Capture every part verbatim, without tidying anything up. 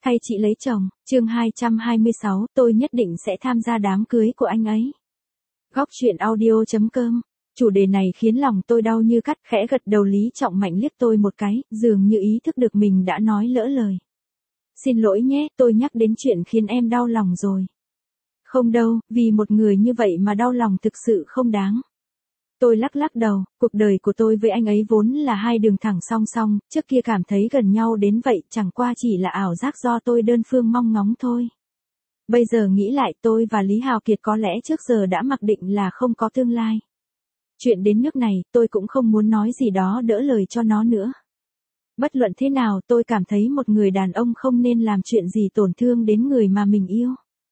Thay chị lấy chồng, chương hai trăm hai mươi sáu, tôi nhất định sẽ tham gia đám cưới của anh ấy. Góc truyện audio chấm com. Chủ đề này khiến lòng tôi đau như cắt, khẽ gật đầu. Lý Trọng Mạnh liếc tôi một cái, dường như ý thức được mình đã nói lỡ lời. Xin lỗi nhé, tôi nhắc đến chuyện khiến em đau lòng rồi. Không đâu, vì một người như vậy mà đau lòng thực sự không đáng. Tôi lắc lắc đầu, cuộc đời của tôi với anh ấy vốn là hai đường thẳng song song, trước kia cảm thấy gần nhau đến vậy chẳng qua chỉ là ảo giác do tôi đơn phương mong ngóng thôi. Bây giờ nghĩ lại, tôi và Lý Hào Kiệt có lẽ trước giờ đã mặc định là không có tương lai. Chuyện đến nước này, tôi cũng không muốn nói gì đó đỡ lời cho nó nữa. Bất luận thế nào, tôi cảm thấy một người đàn ông không nên làm chuyện gì tổn thương đến người mà mình yêu.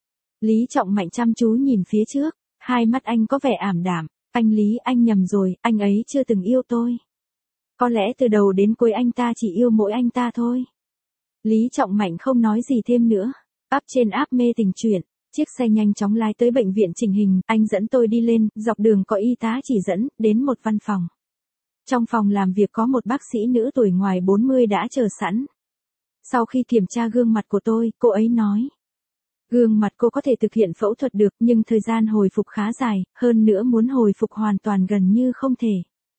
Lý Trọng Mạnh chăm chú nhìn phía trước, hai mắt anh có vẻ ảm đạm. Anh Lý, anh nhầm rồi, anh ấy chưa từng yêu tôi. Có lẽ từ đầu đến cuối anh ta chỉ yêu mỗi anh ta thôi. Lý Trọng Mạnh không nói gì thêm nữa. Áp trên áp mê tình chuyện, chiếc xe nhanh chóng lái tới bệnh viện chỉnh hình, anh dẫn tôi đi lên, dọc đường có y tá chỉ dẫn, đến một văn phòng. Trong phòng làm việc có một bác sĩ nữ tuổi ngoài bốn mươi đã chờ sẵn. Sau khi kiểm tra gương mặt của tôi, cô ấy nói. Gương mặt cô có thể thực hiện phẫu thuật được, nhưng thời gian hồi phục khá dài, hơn nữa muốn hồi phục hoàn toàn gần như không thể.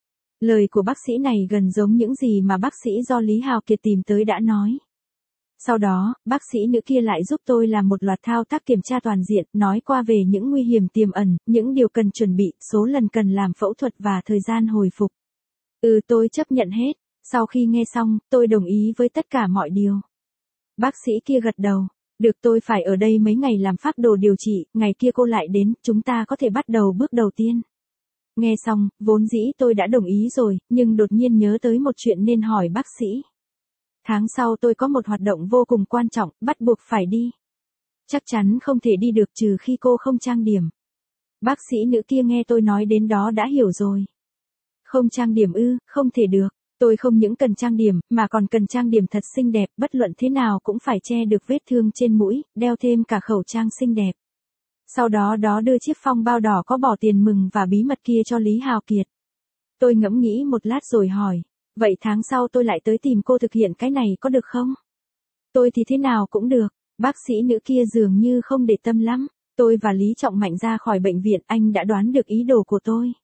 Lời của bác sĩ này gần giống những gì mà bác sĩ do Lý Hào Kiệt tìm tới đã nói. Sau đó, bác sĩ nữ kia lại giúp tôi làm một loạt thao tác kiểm tra toàn diện, nói qua về những nguy hiểm tiềm ẩn, những điều cần chuẩn bị, số lần cần làm phẫu thuật và thời gian hồi phục. Ừ, tôi chấp nhận hết. Sau khi nghe xong, tôi đồng ý với tất cả mọi điều. Bác sĩ kia gật đầu. Được, tôi phải ở đây mấy ngày làm phác đồ điều trị, ngày kia cô lại đến, chúng ta có thể bắt đầu bước đầu tiên. Nghe xong, vốn dĩ tôi đã đồng ý rồi, nhưng đột nhiên nhớ tới một chuyện nên hỏi bác sĩ. Tháng sau tôi có một hoạt động vô cùng quan trọng, bắt buộc phải đi. Chắc chắn không thể đi được trừ khi cô không trang điểm. Bác sĩ nữ kia nghe tôi nói đến đó đã hiểu rồi. Không trang điểm ư, không thể được. Tôi không những cần trang điểm, mà còn cần trang điểm thật xinh đẹp, bất luận thế nào cũng phải che được vết thương trên mũi, đeo thêm cả khẩu trang xinh đẹp. Sau đó đó đưa chiếc phong bao đỏ có bỏ tiền mừng và bí mật kia cho Lý Hào Kiệt. Tôi ngẫm nghĩ một lát rồi hỏi, vậy tháng sau tôi lại tới tìm cô thực hiện cái này có được không? Tôi thì thế nào cũng được, bác sĩ nữ kia dường như không để tâm lắm. Tôi và Lý Trọng Mạnh ra khỏi bệnh viện, anh đã đoán được ý đồ của tôi.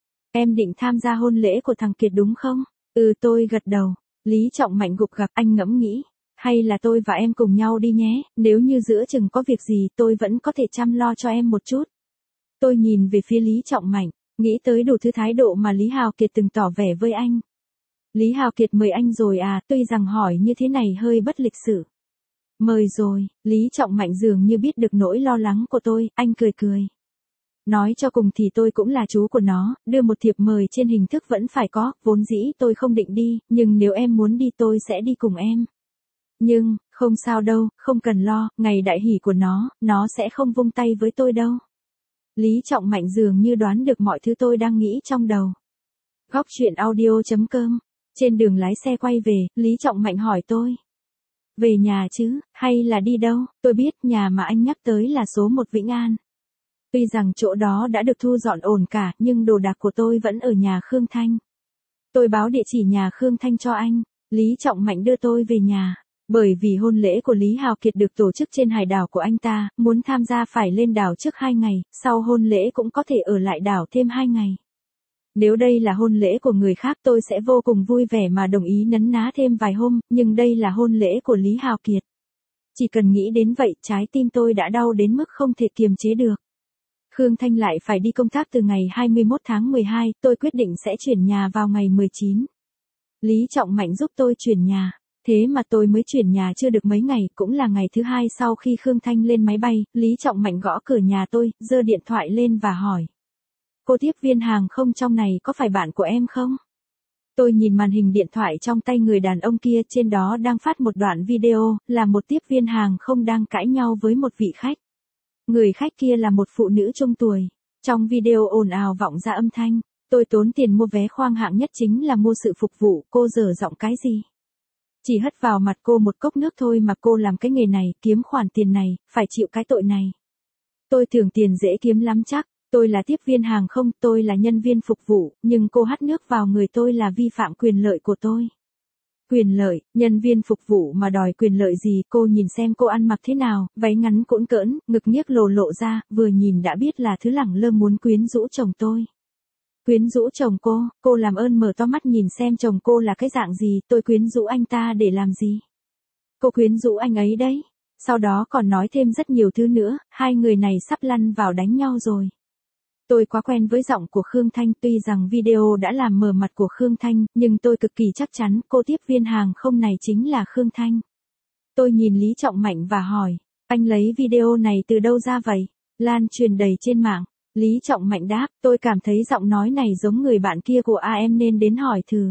Em định tham gia hôn lễ của thằng Kiệt đúng không? Ừ, tôi gật đầu. Lý Trọng Mạnh gục gặc, anh ngẫm nghĩ. Hay là tôi và em cùng nhau đi nhé, nếu như giữa chừng có việc gì tôi vẫn có thể chăm lo cho em một chút. Tôi nhìn về phía Lý Trọng Mạnh, nghĩ tới đủ thứ thái độ mà Lý Hào Kiệt từng tỏ vẻ với anh. Lý Hào Kiệt mời anh rồi à, tuy rằng hỏi như thế này hơi bất lịch sự. Mời rồi, Lý Trọng Mạnh dường như biết được nỗi lo lắng của tôi, anh cười cười. Nói cho cùng thì tôi cũng là chú của nó, đưa một thiệp mời trên hình thức vẫn phải có, vốn dĩ tôi không định đi, nhưng nếu em muốn đi tôi sẽ đi cùng em. Nhưng, không sao đâu, không cần lo, ngày đại hỷ của nó, nó sẽ không vung tay với tôi đâu. Lý Trọng Mạnh dường như đoán được mọi thứ tôi đang nghĩ trong đầu. Góc truyện audio chấm com. Trên đường lái xe quay về, Lý Trọng Mạnh hỏi tôi. Về nhà chứ, hay là đi đâu? Tôi biết nhà mà anh nhắc tới là số một Vĩnh An. Tuy rằng chỗ đó đã được thu dọn ổn cả, nhưng đồ đạc của tôi vẫn ở nhà Khương Thanh. Tôi báo địa chỉ nhà Khương Thanh cho anh. Lý Trọng Mạnh đưa tôi về nhà. Bởi vì hôn lễ của Lý Hào Kiệt được tổ chức trên hải đảo của anh ta, muốn tham gia phải lên đảo trước hai ngày, sau hôn lễ cũng có thể ở lại đảo thêm hai ngày. Nếu đây là hôn lễ của người khác tôi sẽ vô cùng vui vẻ mà đồng ý nấn ná thêm vài hôm, nhưng đây là hôn lễ của Lý Hào Kiệt. Chỉ cần nghĩ đến vậy, trái tim tôi đã đau đến mức không thể kiềm chế được. Khương Thanh lại phải đi công tác từ ngày hai mươi mốt tháng mười hai, tôi quyết định sẽ chuyển nhà vào ngày mười chín. Lý Trọng Mạnh giúp tôi chuyển nhà. Thế mà tôi mới chuyển nhà chưa được mấy ngày, cũng là ngày thứ hai sau khi Khương Thanh lên máy bay, Lý Trọng Mạnh gõ cửa nhà tôi, giơ điện thoại lên và hỏi. Cô tiếp viên hàng không trong này có phải bạn của em không? Tôi nhìn màn hình điện thoại trong tay người đàn ông kia, trên đó đang phát một đoạn video, là một tiếp viên hàng không đang cãi nhau với một vị khách. Người khách kia là một phụ nữ trung tuổi. Trong video ồn ào vọng ra âm thanh, tôi tốn tiền mua vé khoang hạng nhất chính là mua sự phục vụ, cô dở giọng cái gì? Chỉ hất vào mặt cô một cốc nước thôi mà cô làm cái nghề này, kiếm khoản tiền này, phải chịu cái tội này. Tôi tưởng tiền dễ kiếm lắm chắc, tôi là tiếp viên hàng không, tôi là nhân viên phục vụ, nhưng cô hắt nước vào người tôi là vi phạm quyền lợi của tôi. Quyền lợi, nhân viên phục vụ mà đòi quyền lợi gì, cô nhìn xem cô ăn mặc thế nào, váy ngắn cũn cỡn, ngực nhiếc lồ lộ ra, vừa nhìn đã biết là thứ lẳng lơ muốn quyến rũ chồng tôi. Quyến rũ chồng cô, cô làm ơn mở to mắt nhìn xem chồng cô là cái dạng gì, tôi quyến rũ anh ta để làm gì? Cô quyến rũ anh ấy đấy. Sau đó còn nói thêm rất nhiều thứ nữa, hai người này sắp lăn vào đánh nhau rồi. Tôi quá quen với giọng của Khương Thanh, tuy rằng video đã làm mờ mặt của Khương Thanh, nhưng tôi cực kỳ chắc chắn cô tiếp viên hàng không này chính là Khương Thanh. Tôi nhìn Lý Trọng Mạnh và hỏi, anh lấy video này từ đâu ra vậy? Lan truyền đầy trên mạng. Lý Trọng Mạnh đáp, tôi cảm thấy giọng nói này giống người bạn kia của a em nên đến hỏi thử.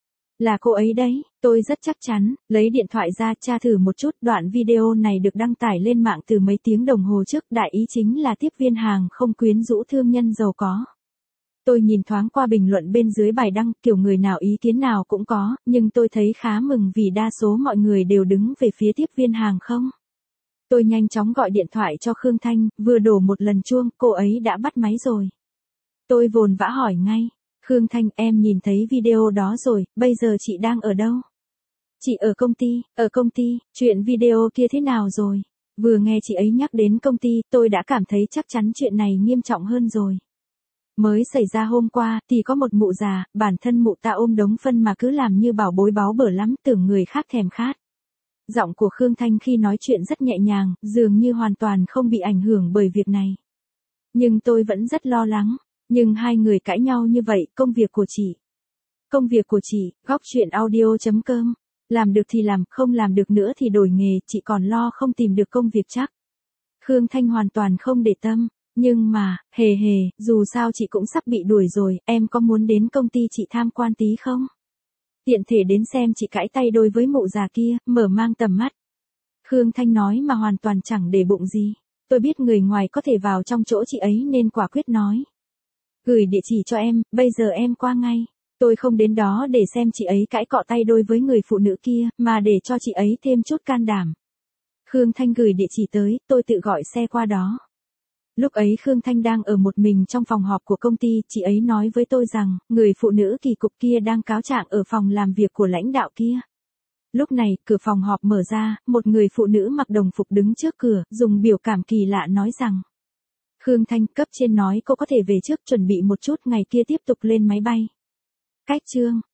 Là cô ấy đấy, tôi rất chắc chắn, lấy điện thoại ra tra thử một chút, đoạn video này được đăng tải lên mạng từ mấy tiếng đồng hồ trước, đại ý chính là tiếp viên hàng không quyến rũ thương nhân giàu có. Tôi nhìn thoáng qua bình luận bên dưới bài đăng, kiểu người nào ý kiến nào cũng có, nhưng tôi thấy khá mừng vì đa số mọi người đều đứng về phía tiếp viên hàng không. Tôi nhanh chóng gọi điện thoại cho Khương Thanh, vừa đổ một lần chuông, cô ấy đã bắt máy rồi. Tôi vồn vã hỏi ngay. Khương Thanh, em nhìn thấy video đó rồi, bây giờ chị đang ở đâu? Chị ở công ty, ở công ty, chuyện video kia thế nào rồi? Vừa nghe chị ấy nhắc đến công ty, tôi đã cảm thấy chắc chắn chuyện này nghiêm trọng hơn rồi. Mới xảy ra hôm qua, thì có một mụ già, bản thân mụ ta ôm đống phân mà cứ làm như bảo bối báu bở lắm, tưởng người khác thèm khát. Giọng của Khương Thanh khi nói chuyện rất nhẹ nhàng, dường như hoàn toàn không bị ảnh hưởng bởi việc này. Nhưng tôi vẫn rất lo lắng. Nhưng hai người cãi nhau như vậy, công việc của chị. Công việc của chị, góc chuyện audio chấm com. Làm được thì làm, không làm được nữa thì đổi nghề, chị còn lo không tìm được công việc chắc. Khương Thanh hoàn toàn không để tâm. Nhưng mà, hề hề, dù sao chị cũng sắp bị đuổi rồi, em có muốn đến công ty chị tham quan tí không? Tiện thể đến xem chị cãi tay đôi với mụ già kia, mở mang tầm mắt. Khương Thanh nói mà hoàn toàn chẳng để bụng gì. Tôi biết người ngoài có thể vào trong chỗ chị ấy nên quả quyết nói. Gửi địa chỉ cho em, bây giờ em qua ngay. Tôi không đến đó để xem chị ấy cãi cọ tay đôi với người phụ nữ kia, mà để cho chị ấy thêm chút can đảm. Khương Thanh gửi địa chỉ tới, tôi tự gọi xe qua đó. Lúc ấy Khương Thanh đang ở một mình trong phòng họp của công ty, chị ấy nói với tôi rằng, người phụ nữ kỳ cục kia đang cáo trạng ở phòng làm việc của lãnh đạo kia. Lúc này, cửa phòng họp mở ra, một người phụ nữ mặc đồng phục đứng trước cửa, dùng biểu cảm kỳ lạ nói rằng. Khương Thanh, cấp trên nói cô có thể về trước, chuẩn bị một chút, ngày kia tiếp tục lên máy bay. Cách chương.